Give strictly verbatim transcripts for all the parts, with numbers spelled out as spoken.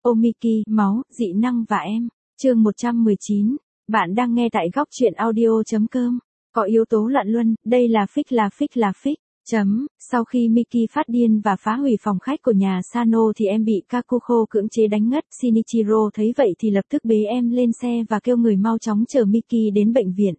Omiki, máu, dị năng và em. Chương một trăm mười chín. Bạn đang nghe tại góc truyện audio.com. Có yếu tố loạn luân, đây là fix là fix là fix. Chấm, sau khi Miki phát điên và phá hủy phòng khách của nhà Sano thì em bị Kakuko cưỡng chế đánh ngất. Shinichiro thấy vậy thì lập tức bế em lên xe và kêu người mau chóng chở Miki đến bệnh viện.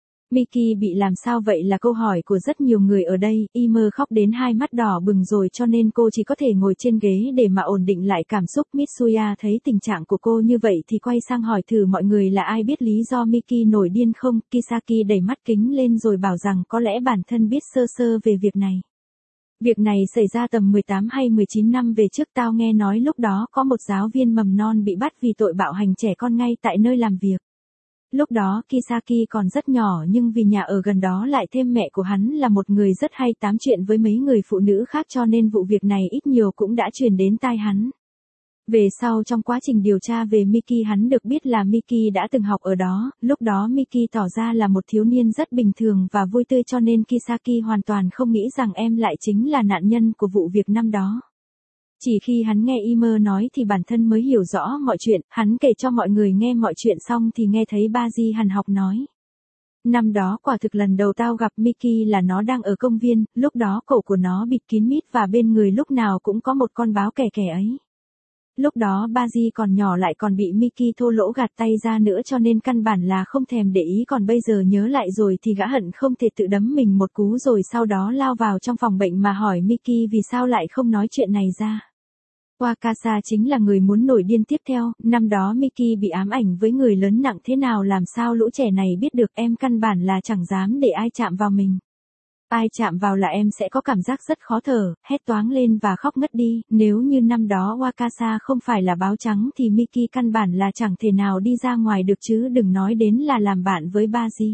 Miki bị làm sao vậy là câu hỏi của rất nhiều người ở đây, Imer khóc đến hai mắt đỏ bừng rồi cho nên cô chỉ có thể ngồi trên ghế để mà ổn định lại cảm xúc. Mitsuya thấy tình trạng của cô như vậy thì quay sang hỏi thử mọi người là ai biết lý do Miki nổi điên không. Kisaki đẩy mắt kính lên rồi bảo rằng có lẽ bản thân biết sơ sơ về việc này. Việc này xảy ra tầm mười tám hay mười chín năm về trước, tao nghe nói lúc đó có một giáo viên mầm non bị bắt vì tội bạo hành trẻ con ngay tại nơi làm việc. Lúc đó Kisaki còn rất nhỏ nhưng vì nhà ở gần đó lại thêm mẹ của hắn là một người rất hay tám chuyện với mấy người phụ nữ khác cho nên vụ việc này ít nhiều cũng đã truyền đến tai hắn. Về sau trong quá trình điều tra về Miki hắn được biết là Miki đã từng học ở đó, lúc đó Miki tỏ ra là một thiếu niên rất bình thường và vui tươi cho nên Kisaki hoàn toàn không nghĩ rằng em lại chính là nạn nhân của vụ việc năm đó. Chỉ khi hắn nghe Imer nói thì bản thân mới hiểu rõ mọi chuyện, hắn kể cho mọi người nghe mọi chuyện xong thì nghe thấy Baji hằn học nói. Năm đó quả thực lần đầu tao gặp Miki là nó đang ở công viên, lúc đó cổ của nó bịt kín mít và bên người lúc nào cũng có một con báo kè kè ấy. Lúc đó Baji còn nhỏ lại còn bị Miki thô lỗ gạt tay ra nữa cho nên căn bản là không thèm để ý, còn bây giờ nhớ lại rồi thì gã hận không thể tự đấm mình một cú rồi sau đó lao vào trong phòng bệnh mà hỏi Miki vì sao lại không nói chuyện này ra. Wakasa chính là người muốn nổi điên tiếp theo, năm đó Miki bị ám ảnh với người lớn nặng thế nào làm sao lũ trẻ này biết được, em căn bản là chẳng dám để ai chạm vào mình. Ai chạm vào là em sẽ có cảm giác rất khó thở, hét toáng lên và khóc ngất đi, nếu như năm đó Wakasa không phải là báo trắng thì Miki căn bản là chẳng thể nào đi ra ngoài được chứ đừng nói đến là làm bạn với Baji.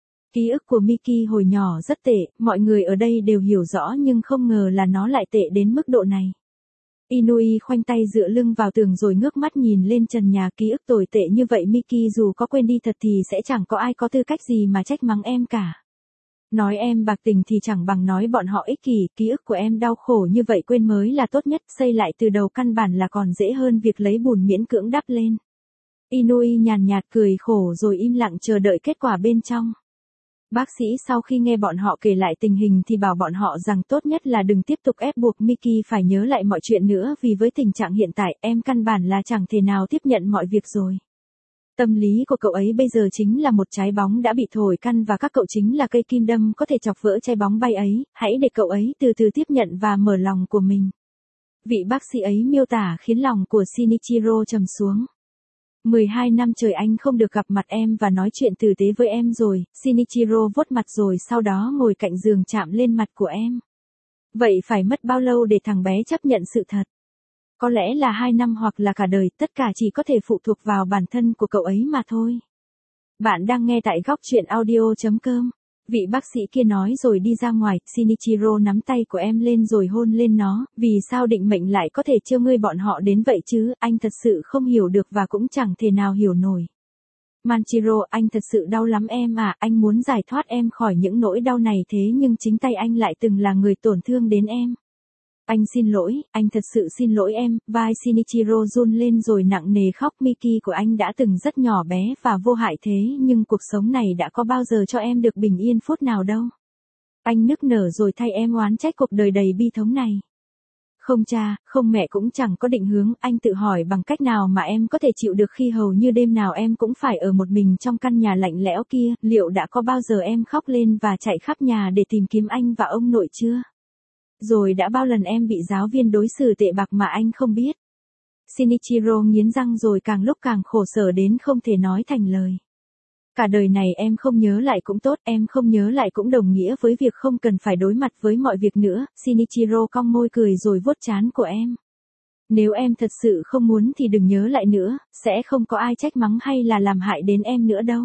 Ký ức của Miki hồi nhỏ rất tệ, mọi người ở đây đều hiểu rõ nhưng không ngờ là nó lại tệ đến mức độ này. Inui khoanh tay dựa lưng vào tường rồi ngước mắt nhìn lên trần nhà, ký ức tồi tệ như vậy Miki dù có quên đi thật thì sẽ chẳng có ai có tư cách gì mà trách mắng em cả. Nói em bạc tình thì chẳng bằng nói bọn họ ích kỷ, ký ức của em đau khổ như vậy quên mới là tốt nhất, xây lại từ đầu căn bản là còn dễ hơn việc lấy bùn miễn cưỡng đắp lên. Inui nhàn nhạt cười khổ rồi im lặng chờ đợi kết quả bên trong. Bác sĩ sau khi nghe bọn họ kể lại tình hình thì bảo bọn họ rằng tốt nhất là đừng tiếp tục ép buộc Miki phải nhớ lại mọi chuyện nữa vì với tình trạng hiện tại em căn bản là chẳng thể nào tiếp nhận mọi việc rồi. Tâm lý của cậu ấy bây giờ chính là một trái bóng đã bị thổi căn và các cậu chính là cây kim đâm có thể chọc vỡ trái bóng bay ấy, hãy để cậu ấy từ từ tiếp nhận và mở lòng của mình. Vị bác sĩ ấy miêu tả khiến lòng của Shinichiro trầm xuống. mười hai năm trời anh không được gặp mặt em và nói chuyện tử tế với em rồi, Shinichiro vuốt mặt rồi sau đó ngồi cạnh giường chạm lên mặt của em. Vậy phải mất bao lâu để thằng bé chấp nhận sự thật? Có lẽ là hai năm hoặc là cả đời, tất cả chỉ có thể phụ thuộc vào bản thân của cậu ấy mà thôi. Bạn đang nghe tại góc truyện audio.com. Vị bác sĩ kia nói rồi đi ra ngoài, Shinichiro nắm tay của em lên rồi hôn lên nó, vì sao định mệnh lại có thể trêu ngươi bọn họ đến vậy chứ, anh thật sự không hiểu được và cũng chẳng thể nào hiểu nổi. Manchiro, anh thật sự đau lắm em à, anh muốn giải thoát em khỏi những nỗi đau này thế nhưng chính tay anh lại từng là người tổn thương đến em. Anh xin lỗi, anh thật sự xin lỗi em, vai Shinichiro run lên rồi nặng nề khóc. Miki của anh đã từng rất nhỏ bé và vô hại thế nhưng cuộc sống này đã có bao giờ cho em được bình yên phút nào đâu. Anh nức nở rồi thay em oán trách cuộc đời đầy bi thống này. Không cha, không mẹ cũng chẳng có định hướng, anh tự hỏi bằng cách nào mà em có thể chịu được khi hầu như đêm nào em cũng phải ở một mình trong căn nhà lạnh lẽo kia, liệu đã có bao giờ em khóc lên và chạy khắp nhà để tìm kiếm anh và ông nội chưa? Rồi đã bao lần em bị giáo viên đối xử tệ bạc mà anh không biết. Shinichiro nghiến răng rồi càng lúc càng khổ sở đến không thể nói thành lời. Cả đời này em không nhớ lại cũng tốt, em không nhớ lại cũng đồng nghĩa với việc không cần phải đối mặt với mọi việc nữa. Shinichiro cong môi cười rồi vuốt trán của em. Nếu em thật sự không muốn thì đừng nhớ lại nữa, sẽ không có ai trách mắng hay là làm hại đến em nữa đâu.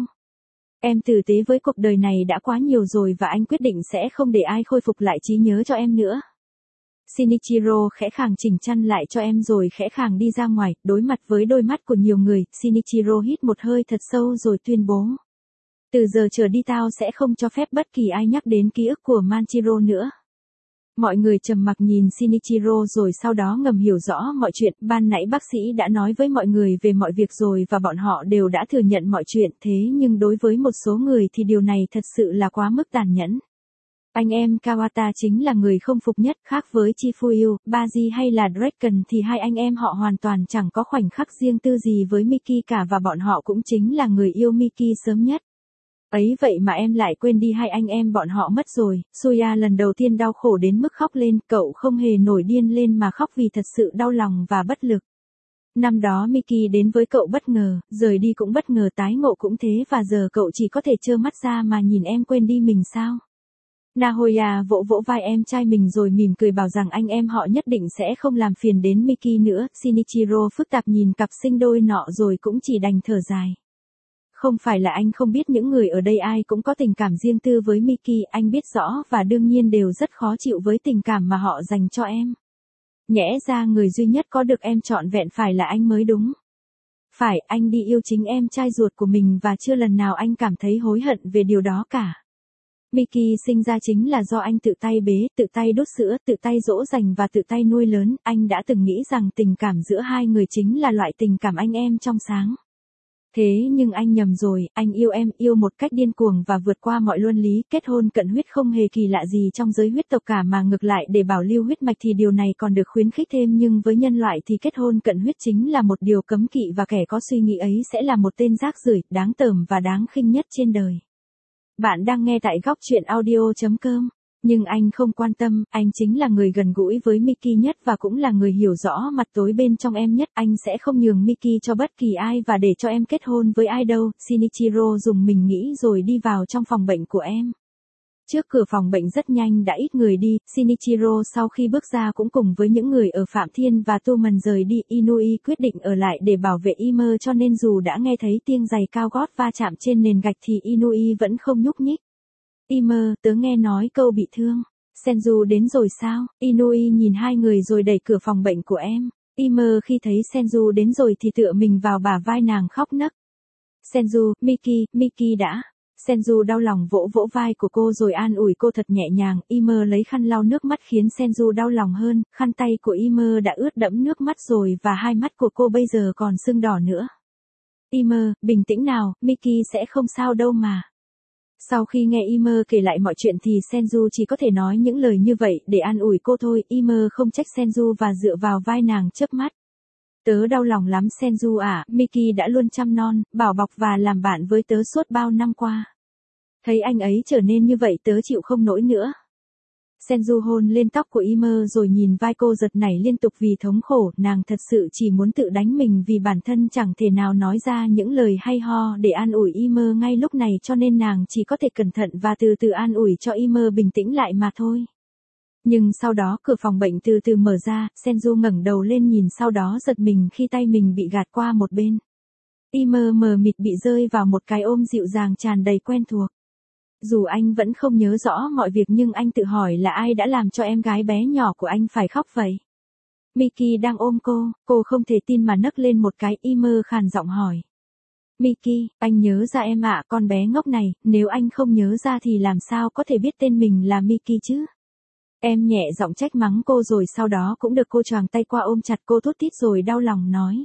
Em tử tế với cuộc đời này đã quá nhiều rồi và anh quyết định sẽ không để ai khôi phục lại trí nhớ cho em nữa. Shinichiro khẽ khàng chỉnh chăn lại cho em rồi khẽ khàng đi ra ngoài, đối mặt với đôi mắt của nhiều người, Shinichiro hít một hơi thật sâu rồi tuyên bố. Từ giờ trở đi tao sẽ không cho phép bất kỳ ai nhắc đến ký ức của Manchiro nữa. Mọi người trầm mặc nhìn Shinichiro rồi sau đó ngầm hiểu rõ mọi chuyện. Ban nãy bác sĩ đã nói với mọi người về mọi việc rồi và bọn họ đều đã thừa nhận mọi chuyện. Thế nhưng đối với một số người thì điều này thật sự là quá mức tàn nhẫn. Anh em Kawata chính là người không phục nhất. Khác với Chifuyu, Baji hay là Draken thì hai anh em họ hoàn toàn chẳng có khoảnh khắc riêng tư gì với Miki cả và bọn họ cũng chính là người yêu Miki sớm nhất. Ấy vậy mà em lại quên đi hai anh em bọn họ mất rồi. Suya lần đầu tiên đau khổ đến mức khóc lên, cậu không hề nổi điên lên mà khóc vì thật sự đau lòng và bất lực. Năm đó Miki đến với cậu bất ngờ, rời đi cũng bất ngờ, tái ngộ cũng thế và giờ cậu chỉ có thể trơ mắt ra mà nhìn em quên đi mình sao? Nahoya vỗ vỗ vai em trai mình rồi mỉm cười bảo rằng anh em họ nhất định sẽ không làm phiền đến Miki nữa. Shinichiro phức tạp nhìn cặp sinh đôi nọ rồi cũng chỉ đành thở dài. Không phải là anh không biết những người ở đây ai cũng có tình cảm riêng tư với Miki, anh biết rõ và đương nhiên đều rất khó chịu với tình cảm mà họ dành cho em. Nhẽ ra người duy nhất có được em trọn vẹn phải là anh mới đúng. Phải, anh đi yêu chính em trai ruột của mình và chưa lần nào anh cảm thấy hối hận về điều đó cả. Miki sinh ra chính là do anh tự tay bế, tự tay đút sữa, tự tay dỗ dành và tự tay nuôi lớn. Anh đã từng nghĩ rằng tình cảm giữa hai người chính là loại tình cảm anh em trong sáng. Thế nhưng anh nhầm rồi, anh yêu em, yêu một cách điên cuồng và vượt qua mọi luân lý. Kết hôn cận huyết không hề kỳ lạ gì trong giới huyết tộc cả mà ngược lại để bảo lưu huyết mạch thì điều này còn được khuyến khích thêm, nhưng với nhân loại thì kết hôn cận huyết chính là một điều cấm kỵ và kẻ có suy nghĩ ấy sẽ là một tên rác rưởi, đáng tởm và đáng khinh nhất trên đời. Bạn đang nghe tại góc truyện audio chấm com. Nhưng anh không quan tâm, anh chính là người gần gũi với Miki nhất và cũng là người hiểu rõ mặt tối bên trong em nhất. Anh sẽ không nhường Miki cho bất kỳ ai và để cho em kết hôn với ai đâu. Shinichiro dùng mình nghĩ rồi đi vào trong phòng bệnh của em. Trước cửa phòng bệnh rất nhanh đã ít người đi, Shinichiro sau khi bước ra cũng cùng với những người ở Phạm Thiên và Tô Mần rời đi. Inui quyết định ở lại để bảo vệ Imer cho nên dù đã nghe thấy tiếng giày cao gót va chạm trên nền gạch thì Inui vẫn không nhúc nhích. Imer, tớ nghe nói câu bị thương. Senju đến rồi sao? Inui nhìn hai người rồi đẩy cửa phòng bệnh của em. Imer khi thấy Senju đến rồi thì tựa mình vào bả vai nàng khóc nấc. Senju, Miki, Miki đã. Senju đau lòng vỗ vỗ vai của cô rồi an ủi cô thật nhẹ nhàng. Imer lấy khăn lau nước mắt khiến Senju đau lòng hơn. Khăn tay của Imer đã ướt đẫm nước mắt rồi và hai mắt của cô bây giờ còn sưng đỏ nữa. Imer, bình tĩnh nào, Miki sẽ không sao đâu mà. Sau khi nghe Imer kể lại mọi chuyện thì Senju chỉ có thể nói những lời như vậy để an ủi cô thôi. Imer không trách Senju và dựa vào vai nàng chớp mắt. Tớ đau lòng lắm Senju à, Miki đã luôn chăm non, bảo bọc và làm bạn với tớ suốt bao năm qua. Thấy anh ấy trở nên như vậy tớ chịu không nổi nữa. Senju hôn lên tóc của Imer rồi nhìn vai cô giật nảy liên tục vì thống khổ, nàng thật sự chỉ muốn tự đánh mình vì bản thân chẳng thể nào nói ra những lời hay ho để an ủi Imer ngay lúc này cho nên nàng chỉ có thể cẩn thận và từ từ an ủi cho Imer bình tĩnh lại mà thôi. Nhưng sau đó cửa phòng bệnh từ từ mở ra, Senju ngẩng đầu lên nhìn sau đó giật mình khi tay mình bị gạt qua một bên. Imer mờ mịt bị rơi vào một cái ôm dịu dàng tràn đầy quen thuộc. Dù anh vẫn không nhớ rõ mọi việc nhưng anh tự hỏi là ai đã làm cho em gái bé nhỏ của anh phải khóc vậy. Miki đang ôm cô, cô không thể tin mà nấc lên một cái. Imer khàn giọng hỏi. Miki, anh nhớ ra em ạ, con bé ngốc này, nếu anh không nhớ ra thì làm sao có thể biết tên mình là Miki chứ? Em nhẹ giọng trách mắng cô rồi sau đó cũng được cô choàng tay qua ôm chặt cô thút thít rồi đau lòng nói.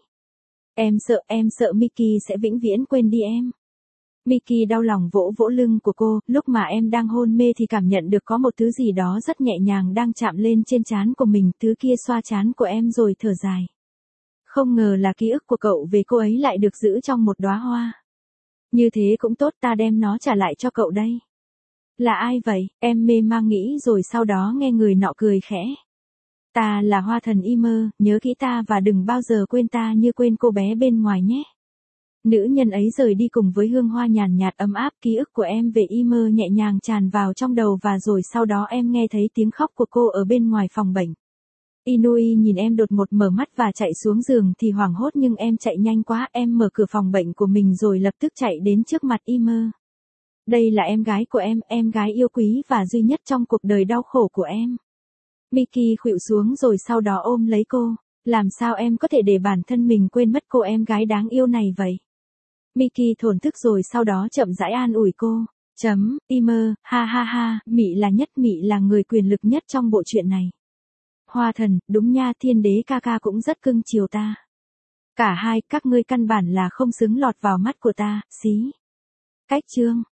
Em sợ, em sợ Miki sẽ vĩnh viễn quên đi em. Miki đau lòng vỗ vỗ lưng của cô, lúc mà em đang hôn mê thì cảm nhận được có một thứ gì đó rất nhẹ nhàng đang chạm lên trên trán của mình, thứ kia xoa trán của em rồi thở dài. Không ngờ là ký ức của cậu về cô ấy lại được giữ trong một đóa hoa. Như thế cũng tốt, ta đem nó trả lại cho cậu đây. Là ai vậy? Em mê mang nghĩ rồi sau đó nghe người nọ cười khẽ. Ta là hoa thần Imer, nhớ kỹ ta và đừng bao giờ quên ta như quên cô bé bên ngoài nhé. Nữ nhân ấy rời đi cùng với hương hoa nhàn nhạt ấm áp, ký ức của em về Imer nhẹ nhàng tràn vào trong đầu và rồi sau đó em nghe thấy tiếng khóc của cô ở bên ngoài phòng bệnh. Inui nhìn em đột ngột mở mắt và chạy xuống giường thì hoảng hốt nhưng em chạy nhanh quá, em mở cửa phòng bệnh của mình rồi lập tức chạy đến trước mặt Imer. Đây là em gái của em, em gái yêu quý và duy nhất trong cuộc đời đau khổ của em. Miki khuỵu xuống rồi sau đó ôm lấy cô. Làm sao em có thể để bản thân mình quên mất cô em gái đáng yêu này vậy? Miki thổn thức rồi sau đó chậm rãi an ủi cô. Chấm, Timer, ha ha ha, Mị là nhất, Mị là người quyền lực nhất trong bộ truyện này. Hoa Thần, đúng nha, Thiên Đế ca ca cũng rất cưng chiều ta. Cả hai, các ngươi căn bản là không xứng lọt vào mắt của ta, xí. Cách chương.